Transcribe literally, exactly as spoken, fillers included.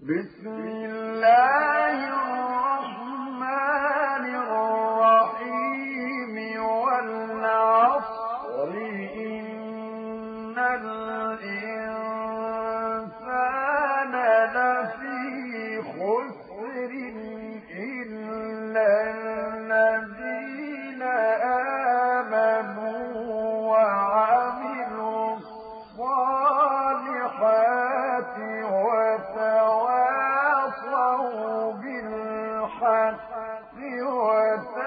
بسم الله الرحمن الرحيم والعصر إن الإنسان لفي خسر إلا الذين آمنوا وعملوا الصالحات وتواصوا بالحق وتواصوا